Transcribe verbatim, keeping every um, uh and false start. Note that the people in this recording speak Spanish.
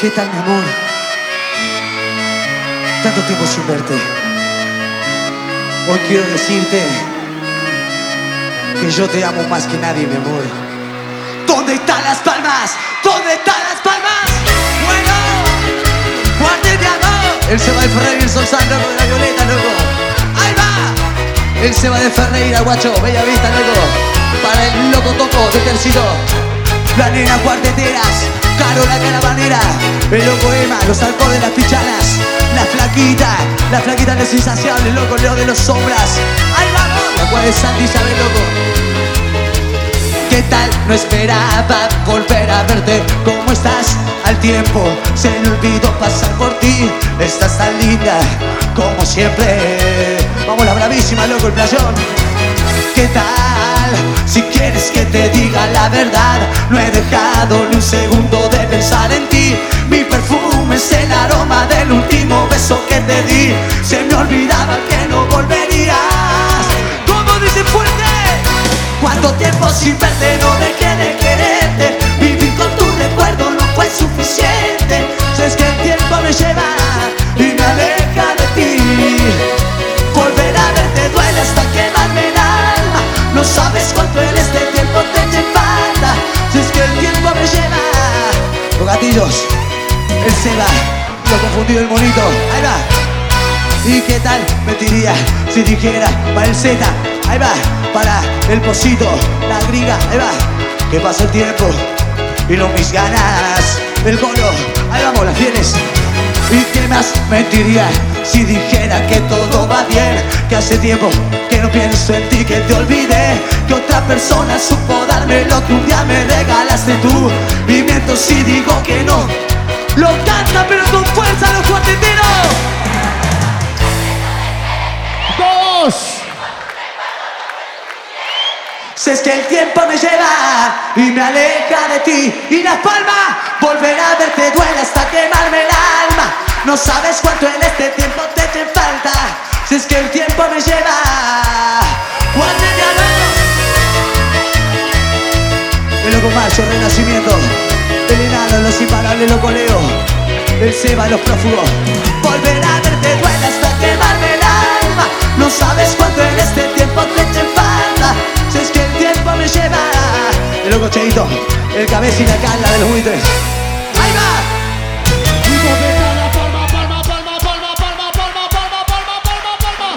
¿Qué tal, mi amor? Tanto tiempo sin verte. Hoy quiero decirte que yo te amo más que nadie, mi amor. ¿Dónde están las palmas? ¿Dónde están las palmas? Bueno, fuerte de amor. Él se va de Ferreira, el Sol Santo con la Violeta, loco. Ahí va. Él se va de Ferreira, guacho, bella vista, loco. Para el loco Toco de Tercito. La nena cuarteteras, Caro la caravanera, el loco Emma, los halcones de las pichanas, la flaquita, la flaquita de los insaciables, loco Leo de los sombras. Ahí vamos, la cual es Santi Isabel, loco. ¿Qué tal? No esperaba volver a verte. ¿Cómo estás? Al tiempo se me olvidó pasar por ti. Estás tan linda como siempre. Vamos la bravísima, loco, el playón. ¿Qué tal? Si quieres que te diga la verdad, no he dejado ni un segundo de pensar en ti. Mi perfume es el aroma del último beso que te di. Se me olvidaba que no volverías. ¿Cómo dice fuerte? ¿Cuánto tiempo sin verte? No dejé de quererte. Vivir con tu recuerdo no fue suficiente. Si es que el tiempo me lleva y me aleja de ti. Volver a verte duele hasta quemarme el alma. No sabes cuánto en este tiempo te eché falta. Si es que el tiempo me lleva. Los gatillos, él se va, lo confundido el monito. Ahí va. ¿Y qué tal me diría si dijera para el Z? Ahí va, para el Pocito, la griga. Ahí va, que pasa el tiempo y no mis ganas. El Golo, ahí vamos las fieles. ¿Y qué más mentiría si dijera que todo va bien? Que hace tiempo que no pienso en ti, que te olvidé. Que otra persona supo darme lo que un día me regalaste tú. Y miento si digo que no. Lo canta pero con fuerza los cuarteteros. ¡Dos! Si es que el tiempo me lleva y me aleja de ti. Y Las Palmas, volver a verte duele hasta quemarme el alma. No sabes cuánto en este tiempo te eché falta. Si es que el tiempo me lleva. Guarde de amor. El loco macho, renacimiento. El enano, los imparables, loco Leo. El Seba, los prófugos. Volver a verte duele hasta quemarme el alma. No sabes cuánto en este tiempo te eché falta. Si es que el tiempo me lleva. El loco Cheito, el cabeza y la cala de los buitres.